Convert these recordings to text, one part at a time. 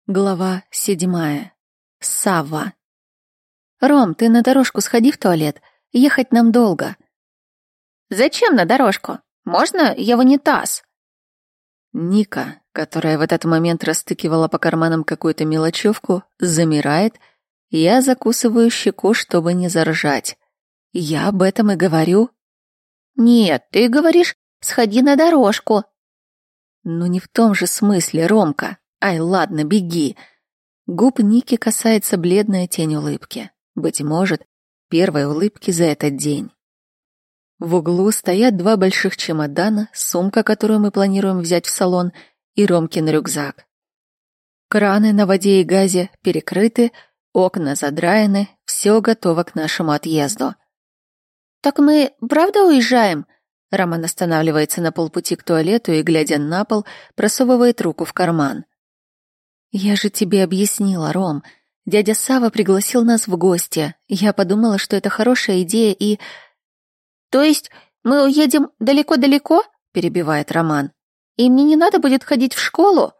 Глава 7. Савва. «Ром, ты на дорожку сходи в туалет. Ехать нам долго». «Зачем на дорожку? Можно я в унитаз?» Ника, которая в этот момент растыкивала по карманам какую-то мелочевку, замирает. Я закусываю щеку, чтобы не заржать. Я об этом и говорю. «Нет, ты говоришь, сходи на дорожку». Но не в том же смысле, Ромка. Ай, ладно, беги. Губ Ники касается бледная тень улыбки. Быть может, первой улыбки за этот день. В углу стоят два больших чемодана, сумка, которую мы планируем взять в салон, и Ромкин рюкзак. Краны на воде и газе перекрыты, окна задраены, все готово к нашему отъезду. «Так мы правда уезжаем?» Роман останавливается на полпути к туалету и, глядя на пол, просовывает руку в карман. «Я же тебе объяснила, Ром. Дядя Сава пригласил нас в гости. Я подумала, что это хорошая идея и...» «То есть мы уедем далеко-далеко?» — перебивает Роман. «И мне не надо будет ходить в школу?»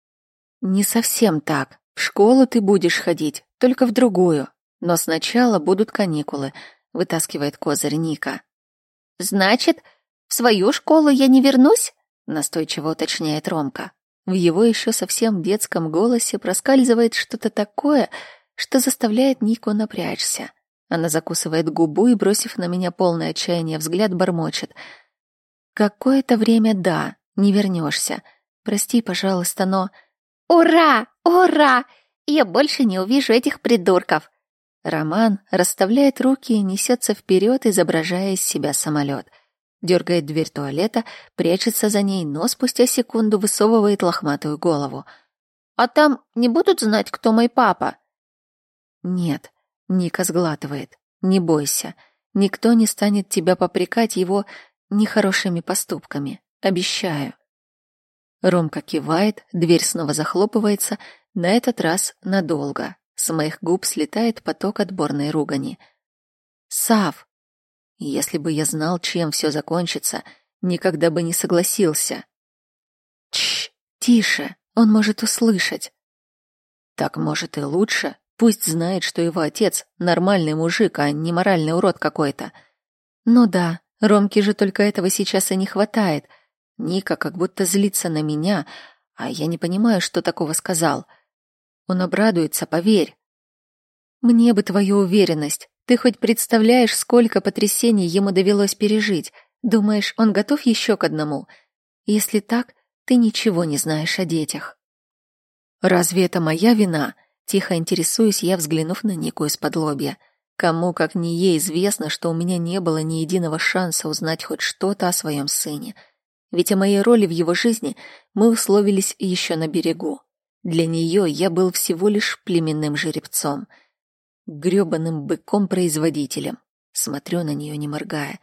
«Не совсем так. В школу ты будешь ходить, только в другую. Но сначала будут каникулы», — вытаскивает козырь Ника. «Значит, в свою школу я не вернусь?» — настойчиво уточняет Ромка. В его еще совсем детском голосе проскальзывает что-то такое, что заставляет Нику напрячься. Она закусывает губу и, бросив на меня полное отчаяние взгляд, бормочет. «Какое-то время, да, не вернешься. Прости, пожалуйста, но...» «Ура! Ура! Я больше не увижу этих придурков!» Роман расставляет руки и несется вперед, изображая из себя самолет. Дергает дверь туалета, прячется за ней, но спустя секунду высовывает лохматую голову. «А там не будут знать, кто мой папа?» «Нет», — Ника сглатывает. «Не бойся. Никто не станет тебя попрекать его нехорошими поступками. Обещаю». Ромка кивает, дверь снова захлопывается, на этот раз надолго. С моих губ слетает поток отборной ругани. «Сав!» Если бы я знал, чем все закончится, никогда бы не согласился. Тш, тише, он может услышать. Так, может, и лучше. Пусть знает, что его отец нормальный мужик, а не моральный урод какой-то. Ну да, Ромке же только этого сейчас и не хватает. Ника как будто злится на меня, а я не понимаю, что такого сказал. Он обрадуется, поверь. Мне бы твою уверенность. Ты хоть представляешь, сколько потрясений ему довелось пережить? Думаешь, он готов еще к одному? Если так, ты ничего не знаешь о детях. Разве это моя вина? Тихо интересуюсь я, взглянув на Нику из-под лобья. Кому, как не ей, известно, что у меня не было ни единого шанса узнать хоть что-то о своем сыне. Ведь о моей роли в его жизни мы условились еще на берегу. Для нее я был всего лишь племенным жеребцом. Грёбаным быком-производителем. Смотрю на нее, не моргая.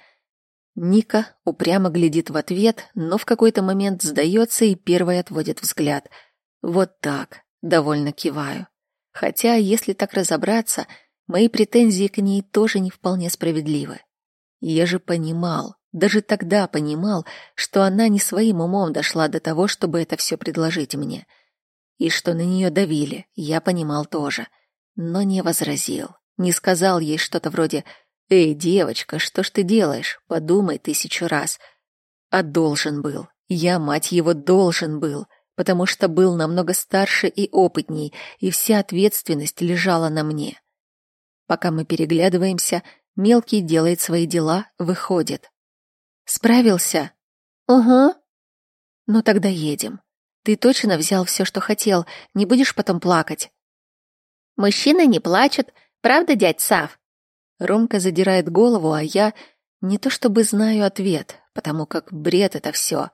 Ника упрямо глядит в ответ, но в какой-то момент сдается и первой отводит взгляд. Вот так, довольно киваю. Хотя, если так разобраться, мои претензии к ней тоже не вполне справедливы. Я же понимал, даже тогда понимал, что она не своим умом дошла до того, чтобы это все предложить мне. И что на нее давили, я понимал тоже. Но не возразил, не сказал ей что-то вроде «Эй, девочка, что ж ты делаешь? Подумай 1000 раз». А должен был, я, мать его, должен был, потому что был намного старше и опытней, и вся ответственность лежала на мне. Пока мы переглядываемся, мелкий делает свои дела, выходит. «Справился?» «Угу». «Ну тогда едем. Ты точно взял все, что хотел, не будешь потом плакать?» «Мужчины не плачут, правда, дядь Сав?» Ромка задирает голову, а я не то чтобы знаю ответ, потому как бред это все.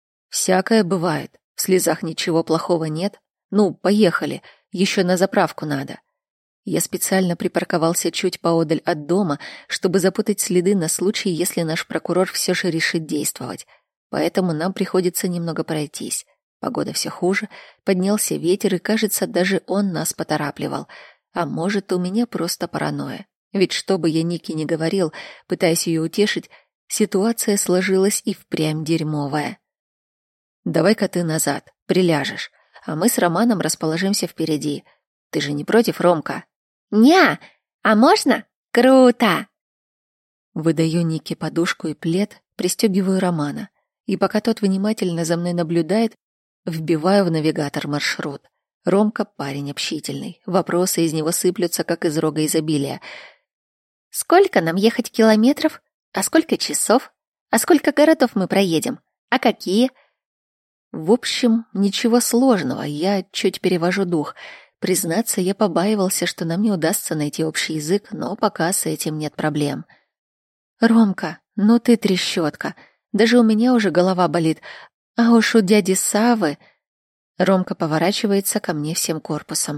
Всякое бывает, в слезах ничего плохого нет. Ну, поехали, еще на заправку надо. Я специально припарковался чуть поодаль от дома, чтобы запутать следы на случай, если наш прокурор все же решит действовать. Поэтому нам приходится немного пройтись. Погода все хуже, поднялся ветер, и, кажется, даже он нас поторапливал. А может, у меня просто паранойя. Ведь что бы я Нике ни говорил, пытаясь ее утешить, ситуация сложилась и впрямь дерьмовая. «Давай-ка ты назад, приляжешь, а мы с Романом расположимся впереди. Ты же не против, Ромка? Ня, а можно? Круто! Выдаю Нике подушку и плед, пристегиваю Романа. И пока тот внимательно за мной наблюдает, вбиваю в навигатор маршрут. Ромка парень общительный, вопросы из него сыплются, как из рога изобилия. Сколько нам ехать километров? А сколько часов? А сколько городов мы проедем? А какие? В общем, ничего сложного, я чуть перевожу дух. Признаться, я побаивался, что нам не удастся найти общий язык, но пока с этим нет проблем. Ромка, ну ты трещотка. Даже у меня уже голова болит, а уж у дяди Савы... Ромка поворачивается ко мне всем корпусом.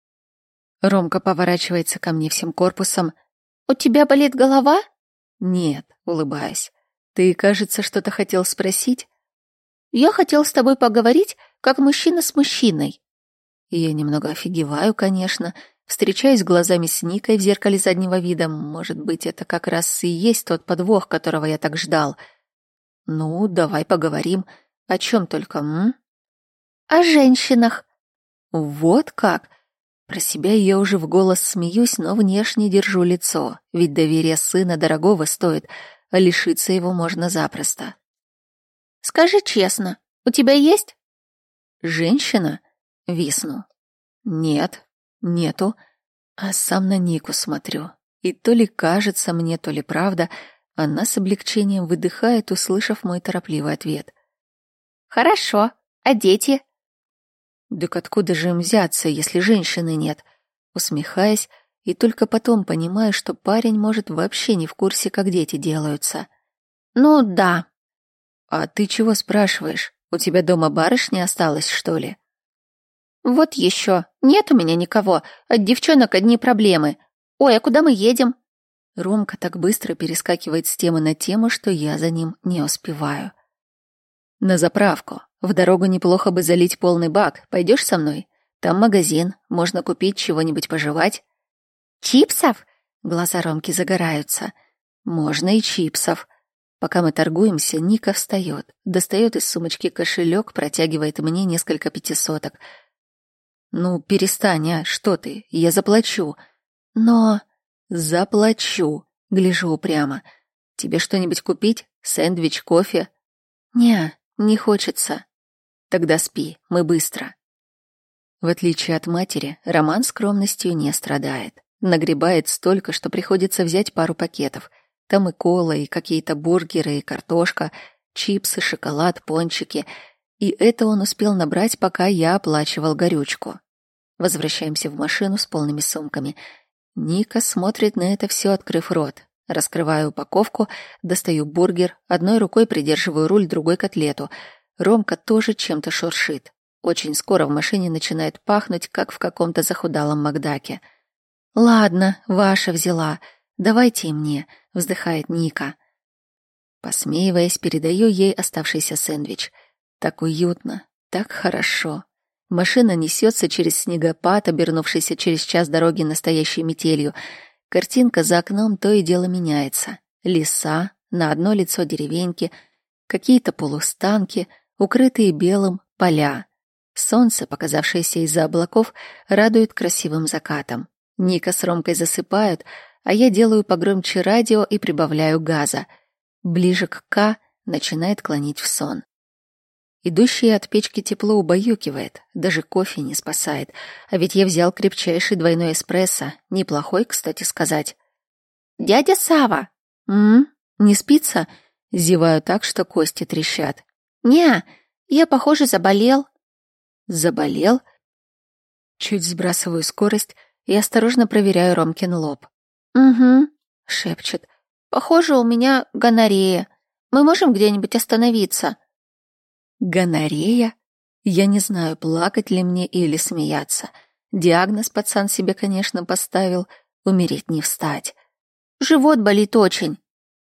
У тебя болит голова? Нет, улыбаюсь. Ты, кажется, что-то хотел спросить? Я хотел с тобой поговорить, как мужчина с мужчиной. Я немного офигеваю, конечно. Встречаюсь глазами с Никой в зеркале заднего вида. Может быть, это как раз и есть тот подвох, которого я так ждал. Ну, давай поговорим. О чем только, О женщинах. Вот как? Про себя я уже в голос смеюсь, но внешне держу лицо. Ведь доверие сына дорогого стоит, а лишиться его можно запросто. Скажи честно, у тебя есть? Женщина? Висну. Нет, нету. А сам на Нику смотрю. И то ли кажется мне, то ли правда, она с облегчением выдыхает, услышав мой торопливый ответ. Хорошо. А дети? Так откуда же им взяться, если женщины нет? Усмехаясь, и только потом понимаю, что парень может вообще не в курсе, как дети делаются. Ну да. А ты чего спрашиваешь? У тебя дома барышня осталась, что ли? Вот еще. Нет у меня никого. От девчонок одни проблемы. Ой, а куда мы едем? Ромка так быстро перескакивает с темы на тему, что я за ним не успеваю. На заправку. В дорогу неплохо бы залить полный бак. Пойдешь со мной? Там магазин, можно купить чего-нибудь пожевать. Чипсов? Глаза Ромки загораются. Можно и чипсов. Пока мы торгуемся, Ника встает, достает из сумочки кошелек, протягивает мне несколько пятисоток. Ну, перестань, а, что ты? Я заплачу. Но... Заплачу. Гляжу упрямо. Тебе что-нибудь купить? Сэндвич, кофе? Не хочется. Тогда спи, мы быстро. В отличие от матери, Роман скромностью не страдает. Нагребает столько, что приходится взять пару пакетов. Там и кола, и какие-то бургеры, и картошка, чипсы, шоколад, пончики. И это он успел набрать, пока я оплачивал горючку. Возвращаемся в машину с полными сумками. Ника смотрит на это все, открыв рот. Раскрываю упаковку, достаю бургер, одной рукой придерживаю руль, другой котлету. Ромка тоже чем-то шуршит. Очень скоро в машине начинает пахнуть, как в каком-то захудалом Макдаке. «Ладно, ваша взяла. Давайте и мне», — вздыхает Ника. Посмеиваясь, передаю ей оставшийся сэндвич. Так уютно, так хорошо. Машина несется через снегопад, обернувшийся через час дороги настоящей метелью. Картинка за окном то и дело меняется. Леса, на одно лицо деревеньки, какие-то полустанки, укрытые белым поля. Солнце, показавшееся из-за облаков, радует красивым закатом. Ника с Ромкой засыпают, а я делаю погромче радио и прибавляю газа. Ближе к К начинает клонить в сон. Идущее от печки тепло убаюкивает, даже кофе не спасает. А ведь я взял крепчайший двойной эспрессо, неплохой, кстати сказать. Дядя Сава. Не спится? Зеваю так, что кости трещат. Не, я, похоже, заболел. Заболел? Чуть сбрасываю скорость и осторожно проверяю Ромкин лоб. Угу, шепчет. Похоже, у меня гонорея. Мы можем где-нибудь остановиться? Гонорея? Я не знаю, плакать ли мне или смеяться. Диагноз пацан себе, конечно, поставил. Умереть не встать. Живот болит очень.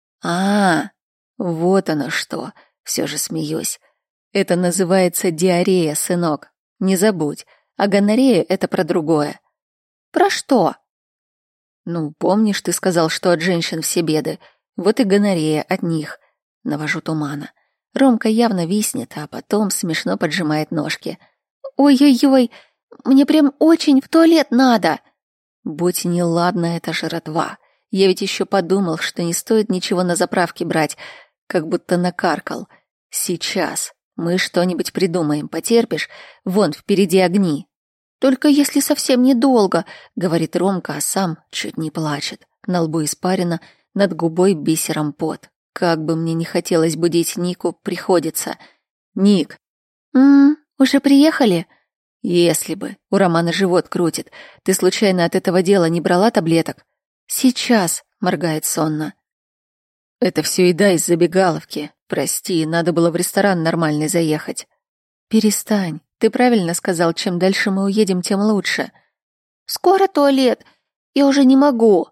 Вот оно что. Все же смеюсь. Это называется диарея, сынок. Не забудь. А гонорея — это про другое. Про что? Ну, помнишь, ты сказал, что от женщин все беды. Вот и гонорея от них. Навожу тумана. Ромка явно виснет, а потом смешно поджимает ножки. Ой-ой-ой, мне прям очень в туалет надо. Будь неладна эта жратва. Я ведь еще подумал, что не стоит ничего на заправке брать, как будто накаркал. Сейчас мы что-нибудь придумаем, потерпишь? Вон, впереди огни. Только если совсем недолго, Говорит Ромка, а сам чуть не плачет. На лбу испарина, над губой бисером пот. Как бы мне не хотелось будить Нику, приходится. Ник. Уже приехали? Если бы. У Романа живот крутит. Ты случайно от этого дела не брала таблеток? Сейчас, моргает сонно. Это все еда из забегаловки. Прости, надо было в ресторан нормальный заехать. Перестань. Ты правильно сказал, чем дальше мы уедем, тем лучше. Скоро туалет. Я уже не могу.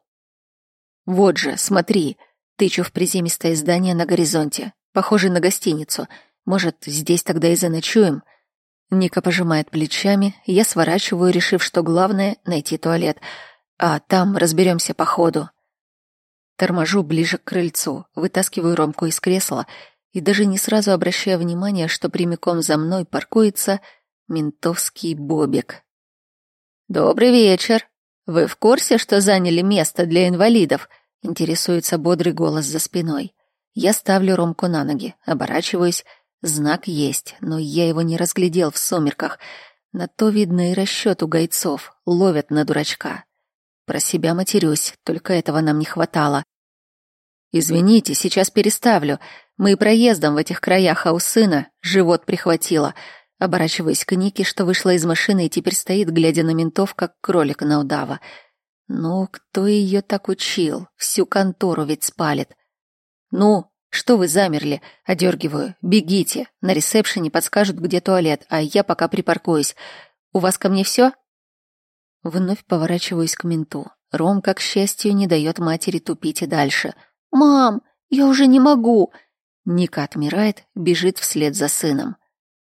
Вот же, смотри. Тычу в приземистое здание на горизонте. Похоже на гостиницу. Может, здесь тогда и заночуем? Ника пожимает плечами, я сворачиваю, решив, что главное — найти туалет. А там разберемся по ходу. Торможу ближе к крыльцу, вытаскиваю Ромку из кресла и даже не сразу обращаю внимание, что прямиком за мной паркуется ментовский бобик. «Добрый вечер. Вы в курсе, что заняли место для инвалидов?» — интересуется бодрый голос за спиной. Я ставлю Ромку на ноги, оборачиваюсь. Знак есть, но я его не разглядел в сумерках. На то, видно, и расчет у гайцов. Ловят на дурачка. Про себя матерюсь, только этого нам не хватало. «Извините, сейчас переставлю. Мы проездом в этих краях, а у сына живот прихватило». Оборачиваюсь к Нике, что вышла из машины и теперь стоит, глядя на ментов, как кролик на удава. Ну, кто ее так учил? Всю контору ведь спалит. «Ну, что вы замерли?» — одергиваю. «Бегите. На ресепшене подскажут, где туалет, а я пока припаркуюсь. У вас ко мне все?» Вновь поворачиваюсь к менту. Ромка, к счастью, не дает матери тупить и дальше. «Мам, я уже не могу!» Ника отмирает, бежит вслед за сыном.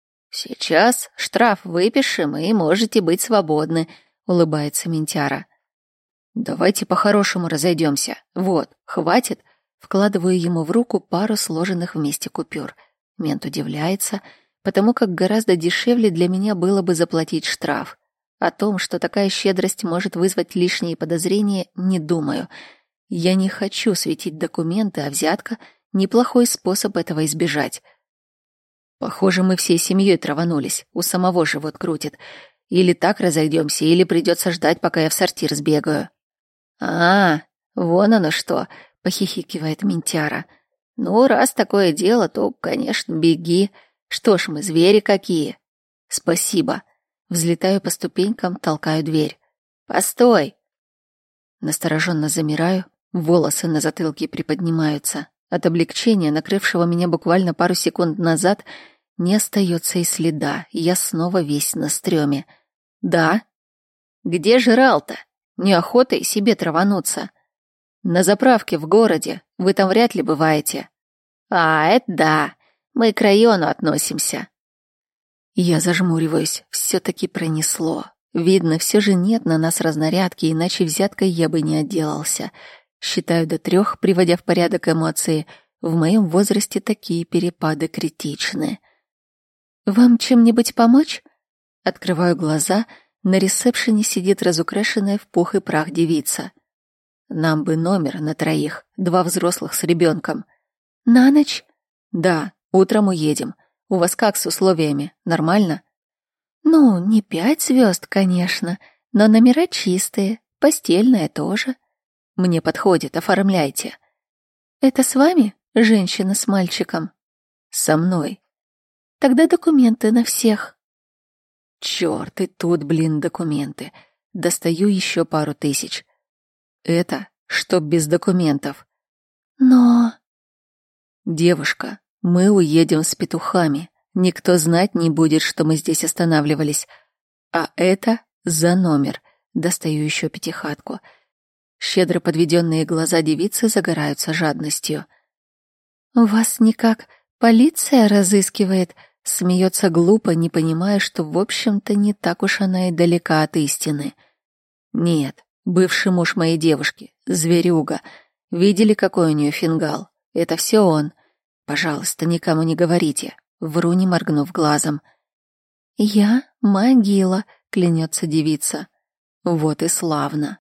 «Сейчас штраф выпишем, и можете быть свободны», — улыбается ментяра. «Давайте по-хорошему разойдемся. Вот, хватит». Вкладываю ему в руку пару сложенных вместе купюр. Мент удивляется, потому как гораздо дешевле для меня было бы заплатить штраф. О том, что такая щедрость может вызвать лишние подозрения, не думаю. Я не хочу светить документы, а взятка — неплохой способ этого избежать. Похоже, мы всей семьей траванулись, у самого живот крутит. Или так разойдемся, или придется ждать, пока я в сортир сбегаю. «А, вон оно что!» — похихикивает ментяра. «Ну, раз такое дело, то, конечно, беги. Что ж мы, звери какие!» «Спасибо!» Взлетаю по ступенькам, толкаю дверь. «Постой!» Настороженно замираю, волосы на затылке приподнимаются. От облегчения, накрывшего меня буквально пару секунд назад, не остается и следа, и я снова весь на стреме. «Да?» «Где жрал-то? Неохота и себе травануться». «На заправке в городе. Вы там вряд ли бываете». «А, это да. Мы к району относимся». Я зажмуриваюсь. Все-таки пронесло. Видно, все же нет на нас разнарядки, иначе взяткой я бы не отделался. Считаю до 3, приводя в порядок эмоции. В моем возрасте такие перепады критичны. «Вам чем-нибудь помочь?» Открываю глаза. На ресепшене сидит разукрашенная в пух и прах девица. «Нам бы номер на 3, 2 взрослых с ребенком». «На ночь?» «Да, утром уедем. У вас как с условиями? Нормально?» «Ну, не 5 звезд, конечно, но номера чистые, постельная тоже». «Мне подходит, оформляйте». «Это с вами, женщина с мальчиком?» «Со мной». «Тогда документы на всех». Чёрт, и тут, документы. Достаю еще пару тысяч. Это чтоб без документов. «Но...» «Девушка, мы уедем с петухами. Никто знать не будет, что мы здесь останавливались. А это за номер». Достаю еще 5. Щедро подведенные глаза девицы загораются жадностью. «Вас никак полиция разыскивает?» Смеется глупо, не понимая, что, в общем-то, не так уж она и далека от истины. «Нет, бывший муж моей девушки, зверюга. Видели, какой у нее фингал? Это все он. Пожалуйста, никому не говорите». Вру, не моргнув глазом. Я могила, клянется девица. Вот и славно.